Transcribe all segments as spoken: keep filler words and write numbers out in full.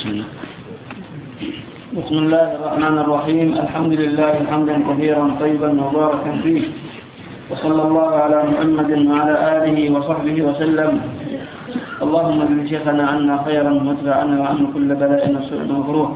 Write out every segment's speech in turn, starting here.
بسم الله الرحمن الرحيم. الحمد لله حمدا كثيرا طيبا مباركا فيه، وصلى الله على محمد وعلى آله وصحبه وسلم. اللهم اجعل شيخنا عنا خيرا وادفع عنا وعن كل بلاء وسوء ومكروه.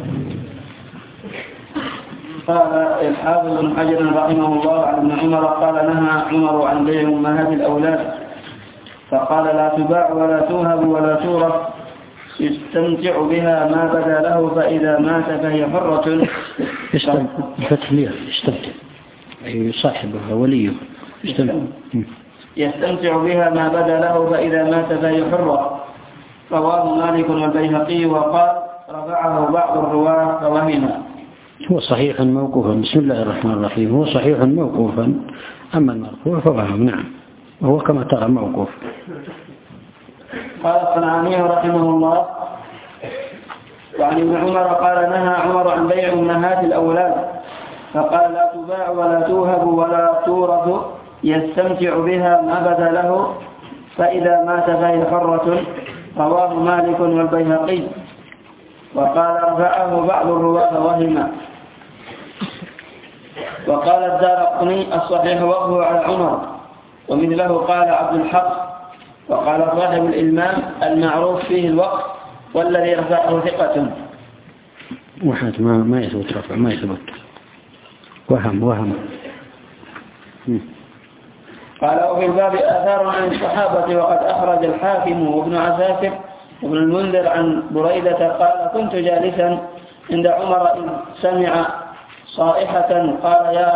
قال الحافظ ابن حجر رحمه الله عن ابن عمر قال نهى عمر عن بيع أمهات الأولاد، فقال لا تباع ولا توهب ولا تورث، يستمتع بها ما بدا له، فإذا مات فهي حرة. يستمتع يستمتع أي صاحبها وليه يستمتع يستمتع بها ما بدا له، فإذا مات فهي حرة. رواه مالك والبيهقي، وقال رفعه بعض الرواة فوهم. هو صحيح موقوفا. بسم الله الرحمن الرحيم. هو صحيح موقوفا، أما المرفوع فوهم. نعم، وهو كما ترى موقوف. قال الصنعاني رحمه الله وعن ابن عمر قال نهى عمر عن بيع أمهات الأولاد، فقال لا تباع ولا توهب ولا تورث، يستمتع بها ما بدا له، فإذا مات فهي حرة. رواه مالك والبيهقي، وقال رفعه بعض الرواة وهم. وقال الدارقطني الصحيح وقفه على عمر، ومثله قال عبد الحق. وقال صاحب الإلمام المعروف فيه الوقف، والذي رفعه ثقة. واحد ما ما يثبت رفع، ما يثبت وهم وهم. قال وفي الباب آثار عن الصحابة، وقد أخرج الحاكم وابن عساكر وابن المنذر عن بريدة قال كنت جالسا عند عمر إن سمع صائحة قال يا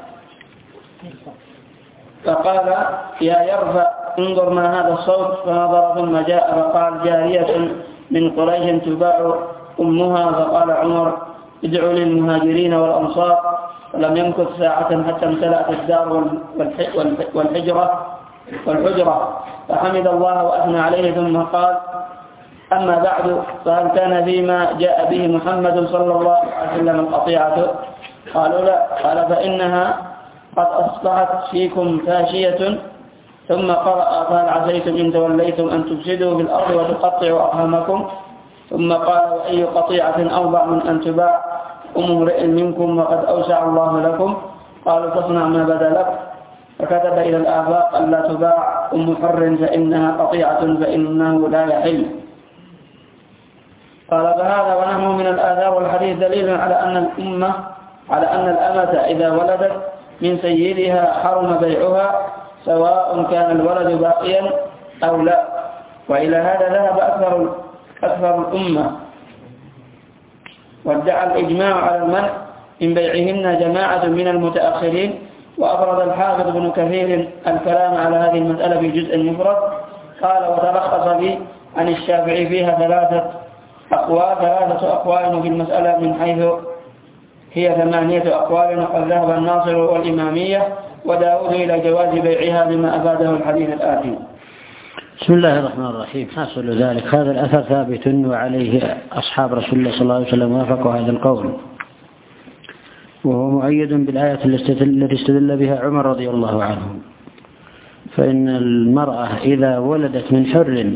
فقال يا يرفع انظر ما هذا الصوت، فنظر ثم جاء فقال جارية من قريش تباع أمها، فقال عمر ادعوا للمهاجرين والأنصار، فلم يمكث ساعة حتى امتلأت الدار والحجرة والحجرة فحمد الله وأثنى عليه، ثم قال أما بعد، فهل كان فيما جاء به محمد صلى الله عليه وسلم القطيعة؟ قالوا لا. قال فإنها قد أصبحت فيكم فاشية. ثم قرأ فهل عسيتم إن توليتم أن تفسدوا في الأرض وتقطعوا أرحامكم؟ ثم قال وأي قطيعة أوضع من أن تباع أم امرئ منكم وقد أوسع الله لكم؟ قالوا تصنع ما بدا لك. فكتب إلى الآفاق ألا تباع أم حر فإنها قطيعة فإنه لا يحل. قال فهذا ونحو من الآثار والحديث دليل على أن الأمة على أن الأمة إذا ولدت من سيدها حرم بيعها، سواء كان الولد باقيا أو لا. وإلى هذا ذهب أكثر أكثر الأمة، وادعى الإجماع على المنع من بيعهن جماعة من المتأخرين. وأفرد الحافظ ابن كثير الكلام على هذه المسألة في جزء مفرد. قال وتلخص لي عن الشافعي فيها ثلاثة أقوال ثلاثة أقوال في المسألة، من حيث هي ثمانية أقوال، وقد ذهب الناصر والإمامية وداود إلى جواز بيعها بما أفاده الحديث الآتي. بسم الله الرحمن الرحيم. حاصل ذلك هذا الأثر ثابت، وعليه أصحاب رسول الله صلى الله عليه وسلم وافقوا هذا القول، وهو مؤيد بالآية التي استدل بها عمر رضي الله عنه. فإن المرأة إذا ولدت من حر،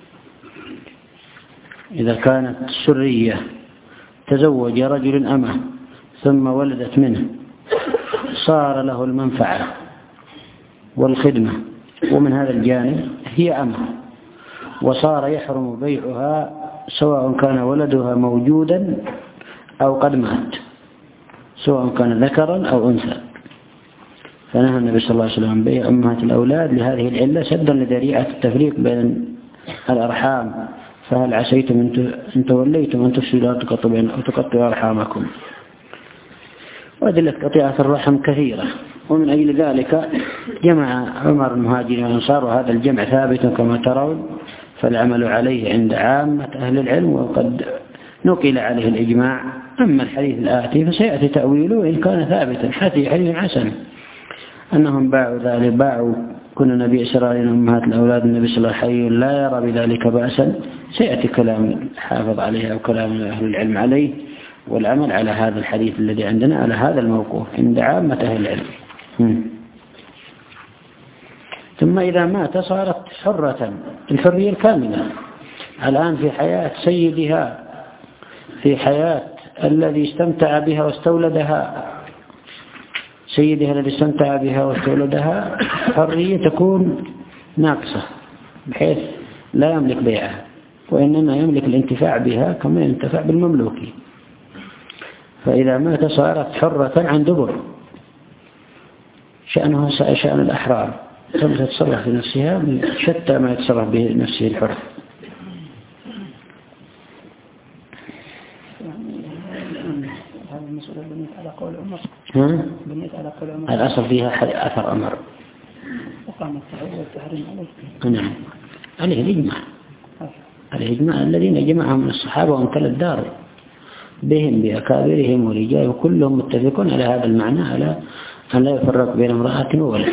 إذا كانت سرية تزوج رجل أمه ثم ولدت منه، صار له المنفعة والخدمة، ومن هذا الجانب هي أمه، وصار يحرم بيعها سواء كان ولدها موجودا أو قد مات، سواء كان ذكرا أو أنثى. فنهى النبي صلى الله عليه وسلم عن بيع أمهات الأولاد لهذه العلة، سدا لذريعة التفريق بين الأرحام. فهل عسيتم إن توليتم أن تفسدوا وتقطعوا أرحامكم؟ وأدلة قطيعة الرحم كثيرة، ومن أجل ذلك جمع عمر المهاجرين والأنصار، وهذا الجمع ثابت كما ترون، فالعمل عليه عند عامة أهل العلم، وقد نقل عليه الإجماع. أما الحديث الآتي فسيأتي تأويله إن كان ثابتا، حديث حديث حسن أنهم باعوا ذلك، باعوا كنا نبي إسرائيل أمهات الأولاد، النبي صلى الله عليه وسلم لا يرى بذلك بأسا. سيأتي كلام حافظ عليه أو كلام أهل العلم عليه، والعمل على هذا الحديث الذي عندنا على هذا الموقوف عند عامة أهل العلم. ثم إذا مات صارت حرة، الحرية الكاملة. الآن في حياة سيدها في حياة الذي استمتع بها واستولدها، سيدها الذي استمتع بها واستولدها، حرية تكون ناقصة بحيث لا يملك بيعها، وإنما يملك الانتفاع بها كما ينتفع بالمملوك. فإذا مات صارت حرة عن دبر، شأنها شأن الأحرار، ثم تتصرف في نفسها شتى ما يتصرف به نفسه الحر. هذه المسألة بنيت على قول عمر. ها؟ بنيت على قول عمر. الأصل فيها أثر عمر. وقام التحريم عليه. نعم. عليه الإجماع. عليه الإجماع الذين جمعهم من الصحابة وامتلأ الدار بهم بأكابرهم ورجال كلهم متفقون على هذا المعنى، على أن لا يفرق بين امرأة وولد.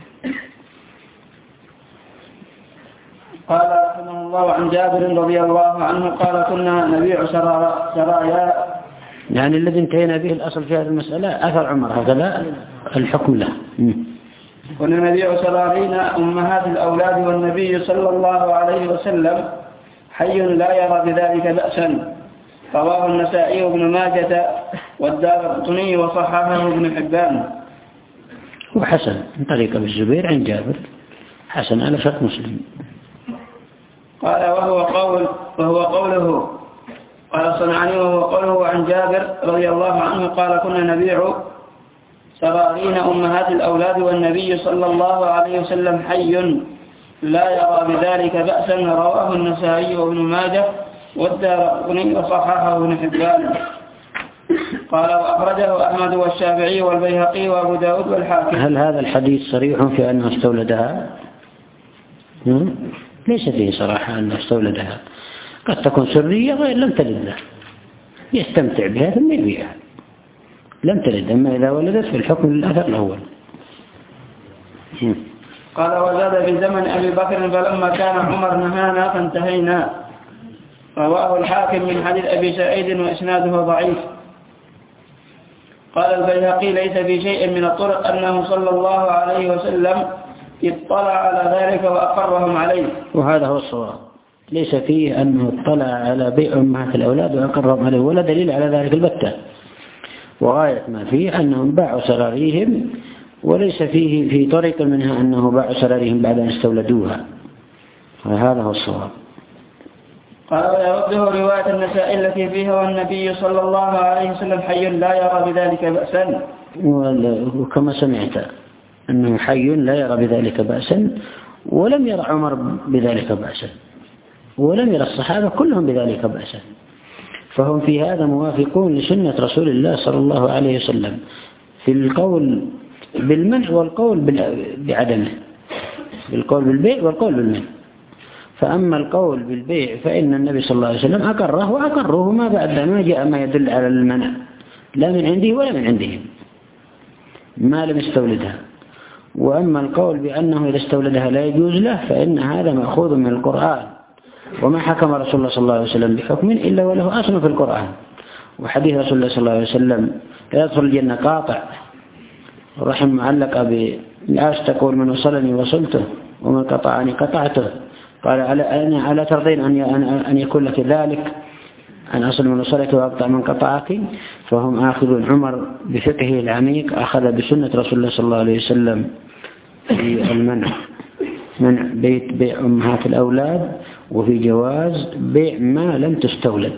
قال رحمه الله عن جابر رضي الله عنه قال كنا نبيع سرايا، يعني الذي انتهينا به الأصل في هذه المسألة أثر عمر، هكذا الحكم له. كنا نبيع سرارينا أمهات الأولاد والنبي صلى الله عليه وسلم حي لا يرى بذلك بأسا. رواه النسائي وابن ماجة والدارقطني وصححه ابن حبان. وحسن من طريق ابي الزبير عن جابر، حسن على شرط مسلم. قال وهو قول وهو قوله قال الصنعاني وهو قوله عن جابر رضي الله عنه قال كنا نبيع سرارين أمهات الأولاد والنبي صلى الله عليه وسلم حي لا يرى بذلك بأسا. رواه النسائي وابن ماجه والدارقطني وصححه ابن حبان. قال وأخرجه أحمد والشافعي والبيهقي وأبو داود والحاكم. هل هذا الحديث صريح في أنه استولدها؟ ليس فيه صراحة أنه استولدها، قد تكون سرية غير لم تلد له، يستمتع بها ثم يبيعها، لم تلد. أما إذا ولدت في الحكم للأثر الأول. قال وزاد في زمن أبي بكر فلما كان عمر نهانا فانتهينا. رواه الحاكم من حديث أبي سعيد وإسناده ضعيف. قال البيهقي ليس في شيء من الطرق أنه صلى الله عليه وسلم اطلع على ذلك وأقرهم عليه. وهذا هو الصواب، ليس فيه أنه اطلع على بيع أمهات الأولاد وأقرهم عليه، ولا دليل على ذلك البتة. وغاية ما فيه أنهم باعوا سراريهم، وليس فيه في طريق منها أنه باعوا سراريهم بعد أن استولدوها، وهذا هو الصواب. قال ويرده رواية النسائي التي فيها والنبي صلى الله عليه وسلم حي لا يرى بذلك بأسا. وكما سمعت أنه حي لا يرى بذلك بأسا، ولم يرى عمر بذلك بأسا، ولم يرى الصحابة كلهم بذلك بأسا، فهم في هذا موافقون لسنة رسول الله صلى الله عليه وسلم في القول بالمنع والقول بعدمه، بالقول بالبيع والقول بالمنع. فأما القول بالبيع فإن النبي صلى الله عليه وسلم أقره وأقره ما بعد ما جاء ما يدل على المنع، لا من عنده ولا من عندهم، ما لم يستولدها. وأما القول بأنه إذا استولدها لا يجوز له فإن هذا مأخوذ من القرآن، وما حكم رسول الله صلى الله عليه وسلم بحكم إلا وله أصل في القرآن. وحديث رسول الله صلى الله عليه وسلم لا يدخل الجنة قاطع، الرحم معلقة بعاش تقول من وصلني وصلته ومن قطعني قطعته. قال أنا على ترضين أن يكون لك ذلك، أن أصل من وصلك وأقطع من قطعك. فهم آخذون. عمر بفقهه العميق أخذ بسنة رسول الله صلى الله عليه وسلم في المنع، منع بيت بيع أمهات الأولاد، وفي جواز بيع ما لم تستولد.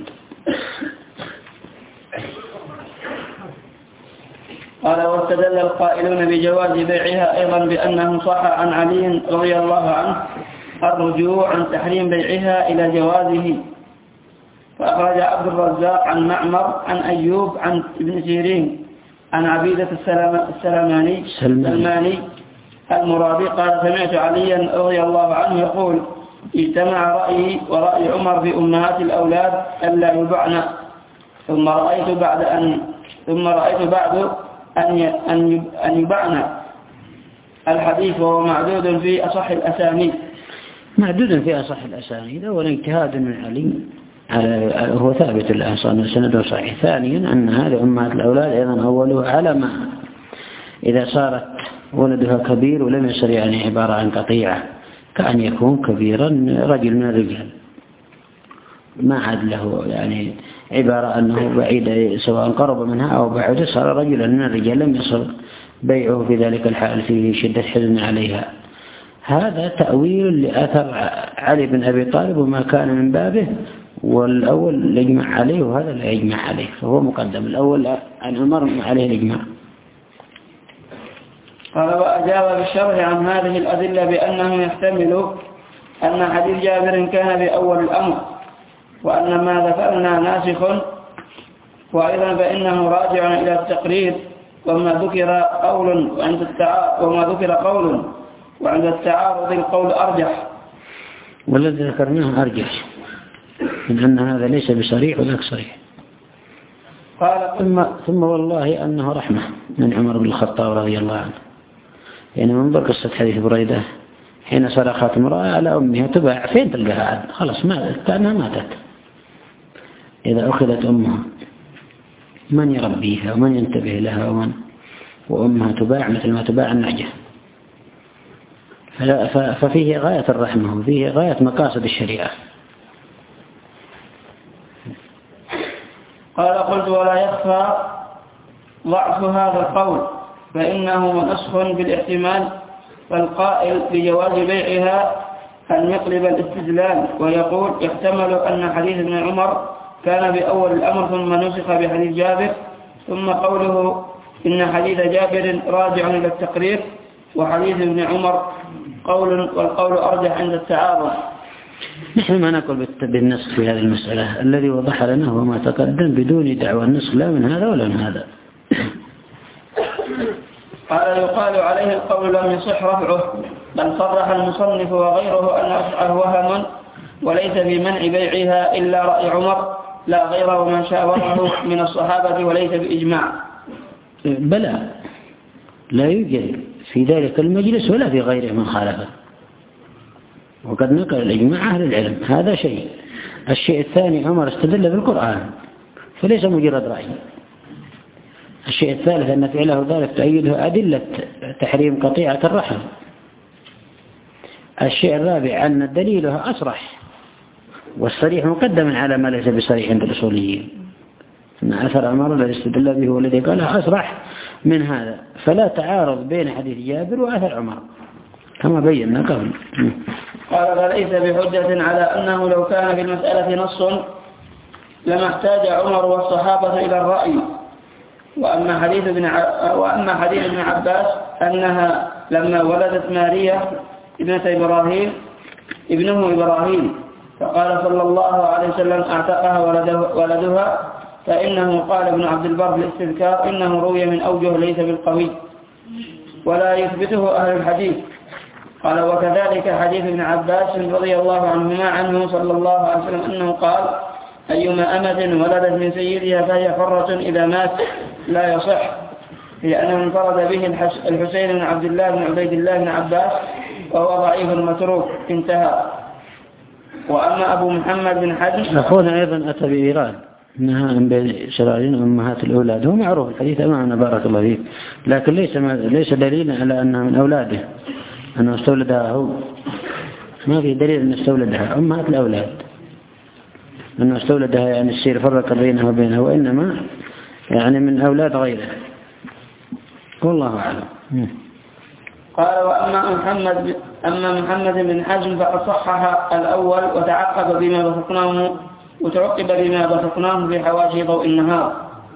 قال واستدل القائلون بجواز بيعها أيضا بأنه صح عن علي رضي الله عنه الرجوع عن تحريم بيعها إلى جوازه. فأخرج عبد الرزاق عن معمر عن أيوب عن ابن سيرين عن عبيدة السلماني سلماني المرابي قال سمعت عليا رضي الله عنه يقول اجتمع رأيي ورأي عمر في أمهات الأولاد ألا يبعن، ثم رأيت بعد أن ثم رأيت بعد أن أن يبعن الحديث، وهو معدود في أصح الأسانيد. معدود في أصح الأسانيد، أولا اجتهاد من علي هو ثابت الآن سنده صحيح. ثانيا أن هذه أمهات الأولاد أيضا أوله على ما إذا صارت ولدها كبير ولم يصير يعني عبارة عن قطيعة، كأن يكون كبيرا رجل من الرجال. ما عاد له يعني عبارة أنه بعيد سواء قرب منها أو بعد، صار رجلا من الرجال لم يصل بيعه في ذلك الحال في شدة حزن عليها. هذا تأويل لأثر علي بن أبي طالب وما كان من بابه، والأول يجمع عليه وهذا لا يجمع عليه، فهو مقدم. الأول عن عمر عليه الإجماع. قال وأجاب بالشرح عن هذه الأدلة بأنه يحتمل أن حديث جابر كان بأول الأمر، وأن ما ذكرنا ناسخ، وأيضا فإنه راجع إلى التقرير، وما ذكر قول وعند التعارض وما ذكر قول وعند التعارض القول أرجح. والذي ذكرناه أرجح من أن هذا ليس بصريح وذاك صريح. قال ثم ثم والله أنه رحمة من عمر بن الخطاب رضي الله عنه، يعني منظر قصة حديث بريدة حين صرخت امرأة على أمها تباع، فين تلقاها؟ خلاص ماتت، كأنها ماتت. إذا أخذت أمها من يربيها ومن ينتبه لها ومن وأمها تباع مثل ما تباع النعجة. ففيه غاية الرحمة وفيه غاية مقاصد الشريعة. قال قلت ولا يخفى ضعف هذا القول، فإنه نسخ بالاحتمال، فالقائل بجواز بيعها أن يقلب الاستدلال ويقول يحتمل أن حديث ابن عمر كان بأول الأمر ثم نسخ بحديث جابر، ثم قوله إن حديث جابر راجع إلى التقرير وحديث ابن عمر قول والقول أرجح عند التعارض. نحن ما نقول بالنسخ في هذه المسألة، الذي وضح لنا هو ما تقدم بدون دعوى النسخ لا من هذا ولا من هذا. قال يقال عليه القول لم يصح رفعه، بل صرح المصنف وغيره أن رفعه وهم، وليس في منع بيعها إلا رأي عمر لا غيره من شاوره من الصحابة وليس بإجماع. بلى لا يوجد في ذلك المجلس ولا في غيره من خالفه، وقد نقل الإجماع أهل العلم. هذا شيء. الشيء الثاني عمر استدل بالقرآن فليس مجرد رأي. الشيء الثالث أن فعله ذلك تؤيده أدلة تحريم قطيعة الرحم. الشيء الرابع أن الدليل أصرح، والصريح مقدم على ما ليس بصريح عند الأصوليين، أن أثر عمر الذي استدل به والذي قاله أصرح من هذا، فلا تعارض بين حديث جابر وأثر عمر كما بينا قبل. قال فليس بحجة على أنه لو كان في المسألة نص لما احتاج عمر والصحابة إلى الرأي. وأما حديث ابن ع... وأما حديث ابن عباس أنها لما ولدت ماريا ابنة إبراهيم ابنه إبراهيم فقال صلى الله عليه وسلم أعتقها ولده... ولدها، فإنه قال ابن عبد البر بالاستذكار إنه روي من أوجه ليس بالقوي ولا يثبته أهل الحديث. قال وكذلك حديث ابن عباس رضي الله عنهما عنه صلى الله عليه وسلم أنه قال أيما أمة ولدت من سيدها فهي حرة إذا مات لا يصح، لأنه انفرد به الحسين بن عبد الله بن عبيد الله بن عباس وهو ضعيف متروك. انتهى. وأما أبو محمد بن حزم أخونا أيضا أتى بإيراد أنها بين شرائين أمهات الأولاد، هو معروف الحديث أمامنا بارك الله فيك، لكن ليس ليس دليلا على أنها من أولاده أنه استولدها هو، ما في دليل أنه استولدها أمهات الأولاد أنه استولدها يعني السير فرق بينها وبينها، وإنما يعني من أولاد غيره والله أعلم. قال وأما محمد أما محمد بن حزم فقد صحح الأول وتعقب بما بسطناه وتعقب بما بسطناه في حواشي ضوء النهار.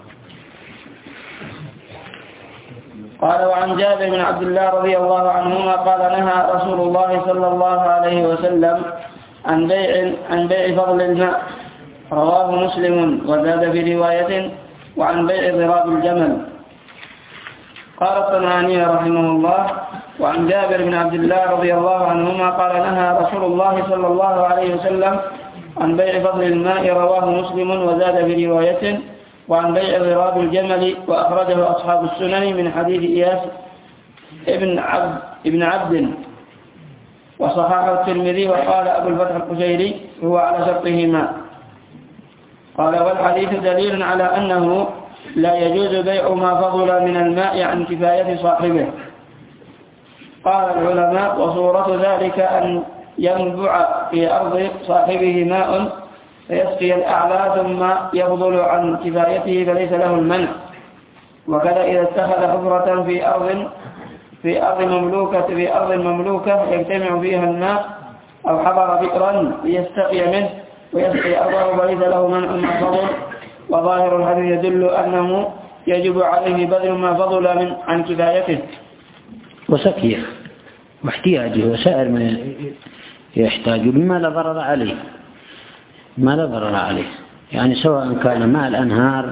قال وعن جابر بن عبد الله رضي الله عنهما قال نهى رسول الله صلى الله عليه وسلم عن بيع عن بيع فضل الماء، رواه مسلم وزاد في رواية وعن بيع ضراب الجمل. قال الصنعاني رحمه الله وعن جابر بن عبد الله رضي الله عنهما قال نهى رسول الله صلى الله عليه وسلم عن بيع فضل الماء، رواه مسلم وزاد في رواية وعن بيع ضراب الجمل، وأخرجه أصحاب السنن من حديث إياس ابن عبد, ابن عبد وصححه الترمذي. وقال أبو الفتح القشيري هو على شرطهما. قال والحديث دليل على أنه لا يجوز بيع ما فضل من الماء عن كفاية صاحبه. قال العلماء وصورة ذلك أن ينبع في أرض صاحبه ماء فيسقي الأعلى ثم يفضل عن كفايته فليس له المنع. وكذا إذا اتخذ حفرة في أرض في أرض مملوكة في أرض مملوكة يجتمع فيها الناس أو حفر بئرا ليستقي منه ويسقي أرضه فليس له منع ما فضل. وظاهر الحديث يدل أنه يجب عليه بذل ما فضل من عن كفايته وسقيه واحتياجه وسائر ما يحتاج بما لا ضرر عليه ما لا ضرر عليه، يعني سواء كان ماء الأنهار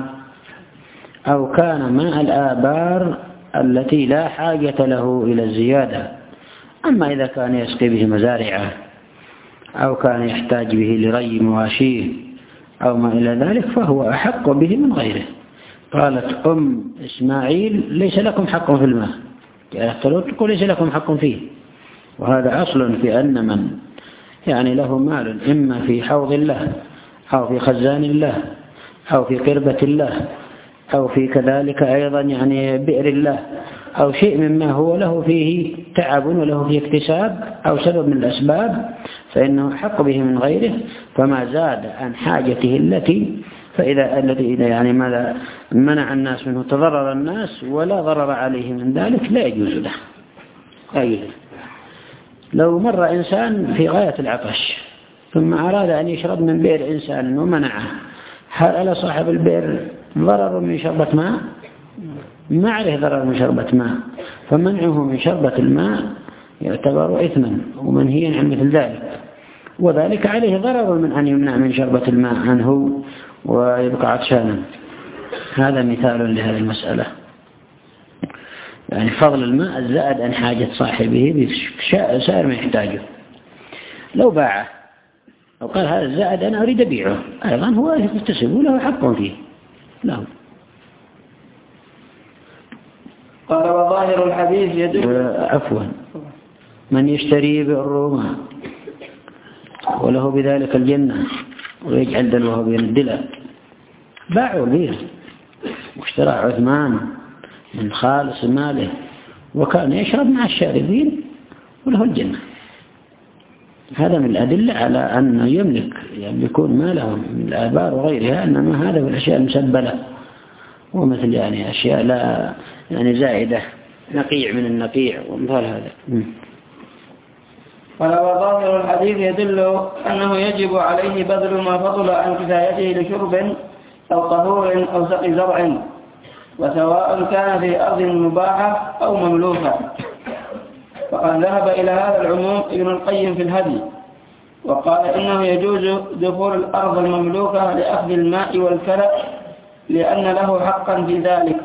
أو كان ماء الآبار التي لا حاجة له إلى الزيادة. أما إذا كان يسقي به مزارعه أو كان يحتاج به لري مواشيه أو ما إلى ذلك فهو أحق به من غيره. قالت أم إسماعيل ليس لكم حق في الماء، تقول ليس لكم حق فيه. وهذا أصل في أن من يعني له مال إما في حوض الله أو في خزان الله أو في قربة الله أو في كذلك أيضا يعني بئر الله أو شيء مما هو له فيه تعب وله فيه اكتساب أو سبب من الأسباب فإنه حق به من غيره، فما زاد عن حاجته التي فإذا الذي يعني ماذا منع الناس منه تضرر الناس ولا ضرر عليه من ذلك لا يجوز له. لا يجوز. لو مر إنسان في غاية العطش ثم أراد أن يشرب من بئر إنسان ومنعه، هل على صاحب البئر ضرر من شربة ماء؟ ما عليه ضرر من شربة ماء، فمنعه من شربة الماء يعتبر إثما ومنهيا عن مثل ذلك، وذلك عليه ضرر من أن يمنع من شربة الماء عنه ويبقى عطشانا. هذا مثال لهذه المسألة، يعني فضل الماء الزائد عن حاجة صاحبه بسائر ما يحتاجه. لو باعه أو قال هذا الزائد أنا أريد أبيعه أيضا هو يكتسب له حق فيه له. قال وظاهر الحديث يدل عفوا من يشتري بالروما وله بذلك الجنة ويجعل دلوه بين الدلة باعوا البير واشترى عثمان من خالص ماله وكان يشرب مع الشاربين وله الجنة. هذا من الأدلة على أنه يملك يملكون ماله من الآبار وغيرها، إنما هذا من الأشياء المسبلة ومثل يعني أشياء لا يعني زائدة نقيع من النقيع ومثال هذا. ولو ظاهر الحديث يدل أنه يجب عليه بذل ما فضل عن كفايته لشرب أو طهور أو سقي زرع، وسواء كان في أرض مباحة أو مملوكة. فقد ذهب إلى هذا العموم ابن القيم في الهدي وقال إنه يجوز دخول الأرض المملوكة لأخذ الماء والكلأ لأن له حقا في ذلك،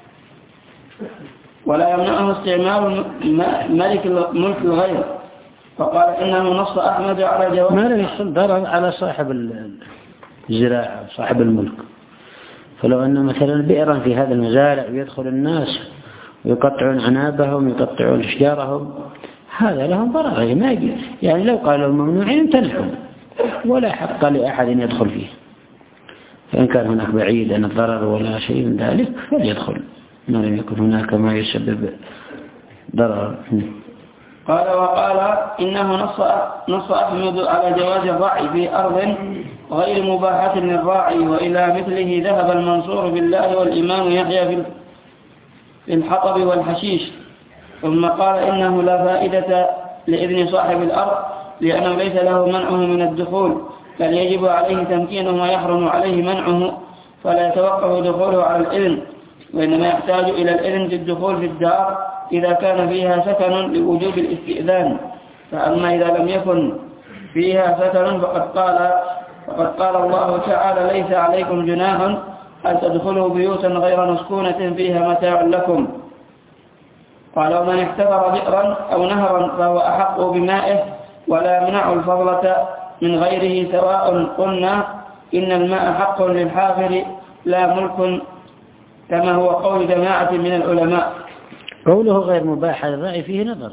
ولا يمنعه استعمال ملك ملك الغير. فقال إنه نص أحمد على جواز ما لم يحصل ضرر على صاحب الزراعة صاحب الملك. فلو أن مثلا بئرا في هذا المزارع ويدخل الناس ويقطعون عنابهم ويقطعون أشجارهم هذا لهم ضرر، ما يجي يعني لو قالوا الممنوعين امتنعوا ولا حق لأحد يدخل فيه. فإن كان هناك بعيد عن الضرر ولا شيء من ذلك فليدخل ما لم يكن هناك ما يسبب ضرر. قال وقال إنه نص نص أحمد على جواز الرعي في أرض غير مباحة للراعي، وإلى مثله ذهب المنصور بالله والإمام يحيى في الحطب والحشيش. ثم قال إنه لا فائدة لإذن صاحب الأرض لأنه ليس له منعه من الدخول، بل يجب عليه تمكينه ويحرم عليه منعه، فلا يتوقف دخوله على الإذن، وإنما يحتاج إلى الإذن في الدخول في الدار إذا كان فيها سكن لوجوب الاستئذان. فأما إذا لم يكن فيها سكن فقد قال فقد قال الله تعالى ليس عليكم جناح أن تدخلوا بيوتا غير مسكونة فيها متاع لكم. قال ومن احتفر بئرا أو نهرا فهو أحق بمائه ولا يمنع الفضلة من غيره، سواء قلنا إن الماء حق للحافر لا ملك كما هو قول جماعة من العلماء. قوله غير مباح للرعي فيه نظر،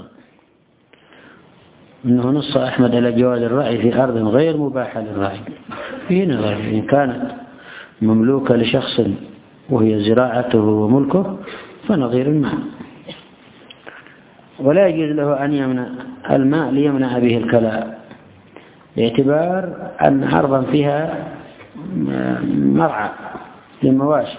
إنه نص أحمد على جواز الرعي في أرض غير مباحة للرعي فيه نظر. إن كانت مملوكة لشخص وهي زراعته وملكه فنظير الماء، ولا يجوز له أن يمنع الماء ليمنع به الكلاء باعتبار أن أرضا فيها مرعى للمواشي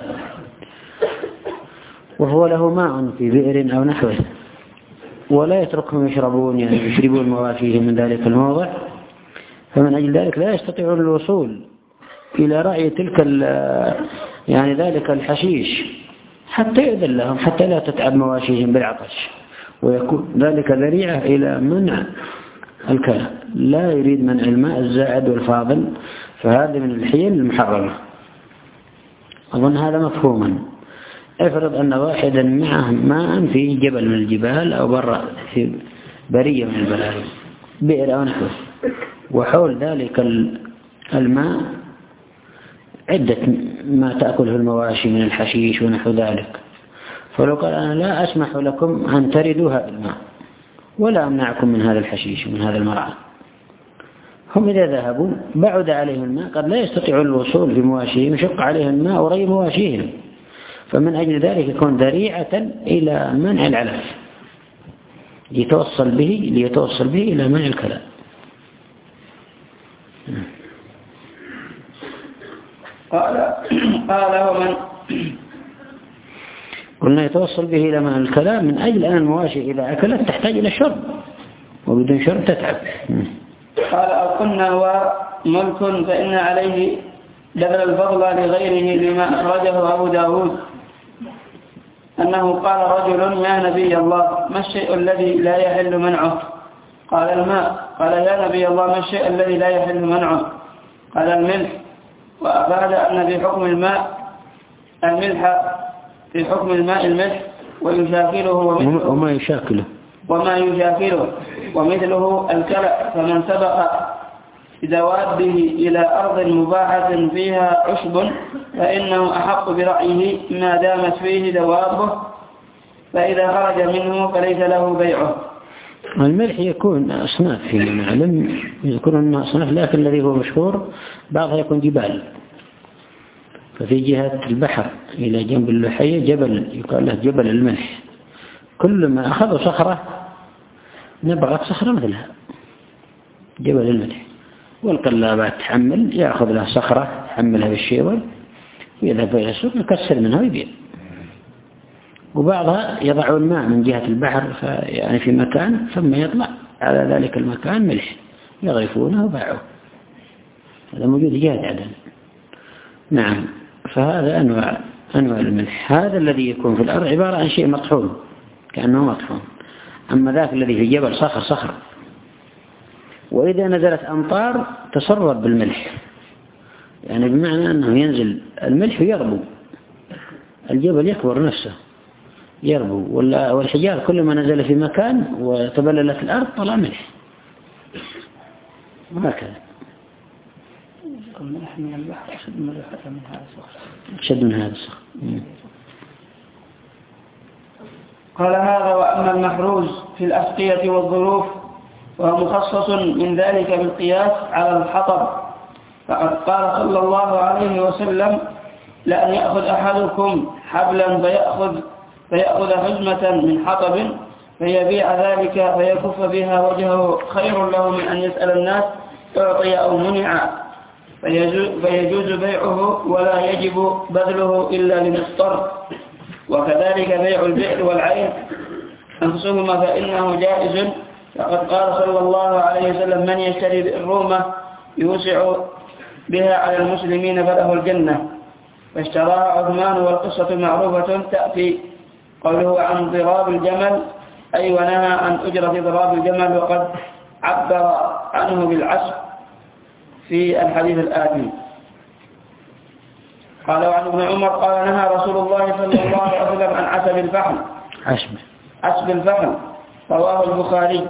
وهو له ماء في بئر أو نحوه، ولا يتركهم يشربون يعني يشربون مواشيهم من ذلك الموضع، فمن أجل ذلك لا يستطيعون الوصول إلى رعي تلك يعني ذلك الحشيش حتى يؤذن لهم، حتى لا تتعب مواشيهم بالعطش، ويكون ذلك ذريعة إلى منع الكلام. لا يريد منع الماء الزائد والفاضل، فهذا من الحيل المحرمة. أظن هذا مفهوما. افرض أن واحدا معه ماء في جبل من الجبال أو برا في برية من البراري، بئر أو نحوه، وحول ذلك الماء عدة ما تأكله المواشي من الحشيش ونحو ذلك، فلو قال أنا لا أسمح لكم أن تردوا هذا الماء ولا أمنعكم من هذا الحشيش ومن هذا المرعى، هم إذا ذهبوا بعد عليهم الماء، قد لا يستطيعون الوصول في مواشيهم، يشق عليهم الماء وري مواشيهم، فمن أجل ذلك يكون ذريعة إلى منع العلف ليتوصل به ليتوصل به إلى منع الكلام. قال قال ومن قلنا يتوصل به إلى منع الكلام من أجل أن المواشي إذا أكلت تحتاج إلى الشرب، وبدون شرب تتعب. قال أو قلنا وملك فإن عليه بذل الفضل لغيره لما أخرجه أبو داود أنه قال رجل يا نبي الله ما الشيء الذي لا يحل منعه؟ قال الماء. قال يا نبي الله ما الشيء الذي لا يحل منعه؟ قال الملح. وأفاد أن في حكم الماء الملح في حكم الماء الملح ويشاكله ومثله وما يشاكله وما يشاكله ومثله الكلأ، فمن سبق بدوابه إلى أرض مباحة فيها عشب فإنه أحق برأيه ما دامت فيه دوابه، فإذا خرج منه فليس له بيعه. الملح يكون أصناف فيما نعلم، يذكر أنه أصناف، لكن الذي هو مشهور بعضها يكون جبال، ففي جهة البحر إلى جنب اللحية جبل يقال له جبل الملح، كل ما أخذوا صخرة نبغت صخرة مثلها جبل الملح، والقلابات تحمل يأخذ له صخرة تحملها بالشيول ويذهب إلى السوق يكسر منها ويبيع. وبعضها يضعون الماء من جهة البحر يعني في مكان ثم يطلع على ذلك المكان ملح يغرفونه وباعوه، هذا موجود في جهة عدن. نعم، فهذا أنواع أنواع الملح. هذا الذي يكون في الأرض عبارة عن شيء مطحون كأنه مطحون، أما ذاك الذي في الجبل صخر صخر، وإذا نزلت أمطار تصرف بالملح، يعني بمعنى أنه ينزل الملح ويربو، الجبل يكبر نفسه يربو، والحجار كل ما نزل في مكان وتبللت الأرض طلع ملح، وهكذا. الملح من البحر أشد من هذا الصخر أشد من هذا الصخر. قال هذا وأما المحروز في الأسقية والظروف وهو مخصص من ذلك بالقياس على الحطب، فقد قال صلى الله عليه وسلم لأن يأخذ أحدكم حبلا فيأخذ, فيأخذ حزمة من حطب فيبيع ذلك فيكف بها وجهه خير له من أن يسأل الناس أعطي أو منع، فيجوز بيعه ولا يجب بذله إلا لمضطر. وكذلك بيع البئر والعين أنفسهما فإنه جائز، فقد قال صلى الله عليه وسلم من يشتري الرومة يوسع بها على المسلمين فله الجنة، فاشتراها عثمان، والقصة معروفة تأتي قوله عن ضراب الجمل أي ونهى عن أجرة ضراب الجمل، وقد عبر عنه بالعسب في الحديث الآتي. قال عن ابن عمر قال نهى رسول الله صلى الله عليه وسلم عن عسب الفحل عسب عسب الفحل، رواه البخاري.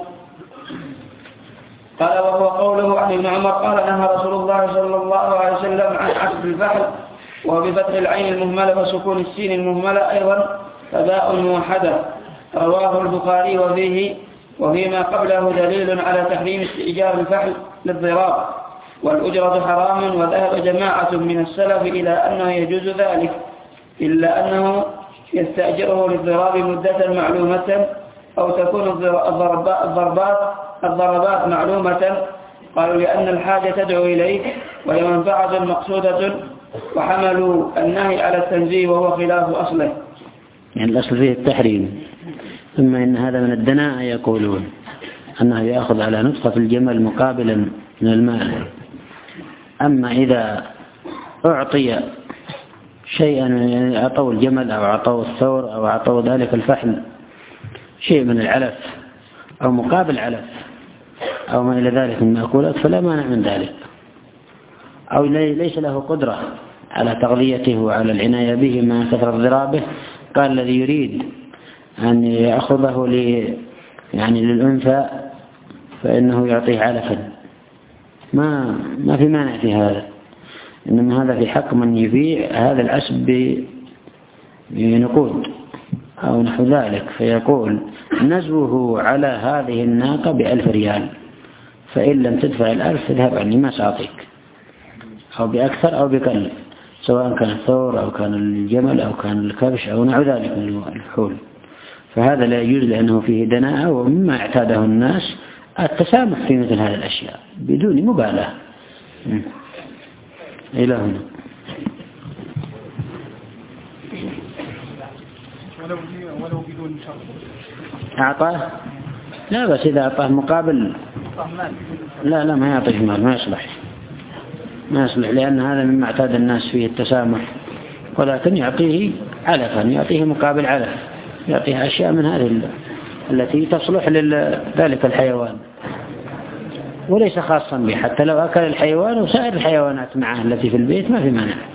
قال وهو قوله عن ابن عمر قال نهى رسول الله صلى الله عليه وسلم عن عسب الفحل، وبفتح العين المهملة وسكون السين المهملة أيضا فباء موحدة، رواه البخاري. وفيه وفيما قبله دليل على تحريم استئجار الفحل للضراب، والأجرة حرام، وذهب جماعة من السلف إلى أنه يجوز ذلك، إلا أنه يستأجره للضراب مدة معلومة، أو تكون الضربات الضربات معلومة قالوا لأن الحاجة تدعو إليه وهي منفعة مقصودة، وحملوا النهي على التنزيه وهو خلاف أصله. يعني الأصل فيه التحريم، ثم إن هذا من الدناءة يقولون أنه يأخذ على نطفة الجمل مقابلا من المال. أما إذا أعطي شيئا، يعني أعطوا الجمل أو أعطوا الثور أو أعطوا ذلك الفحل شيء من العلف أو مقابل علف أو ما إلى ذلك من المأكولات فلا مانع من ذلك، أو ليس له قدرة على تغذيته وعلى العناية به مع كثرة ضرابه، قال الذي يريد أن يأخذه ل يعني للأنثى فإنه يعطيه علفا، ما ما في مانع في هذا، إنما هذا في حق من يبيع هذا العسب بنقود أو نحو ذلك، فيقول نزوه على هذه الناقة بألف ريال، فإن لم تدفع الألف اذهب عني ما سأعطيك، أو بأكثر أو بقل، سواء كان الثور أو كان الجمل أو كان الكبش أو نحو ذلك من الحول. فهذا لا يجوز لأنه فيه دناءة، ومما اعتاده الناس التسامح في مثل هذه الأشياء بدون مبالاة. إلى هنا. ولو بدون شرط أعطاه لا، بس إذا أعطاه مقابل لا لا ما يعطيه مال، ما يصلح ما يصلح لأن هذا مما اعتاد الناس فيه التسامح، ولكن يعطيه علفا، يعطيه مقابل علف، يعطيه أشياء من هذه التي تصلح لذلك الحيوان، وليس خاصا به، حتى لو أكل الحيوان وسائر الحيوانات معه التي في البيت ما في مانع.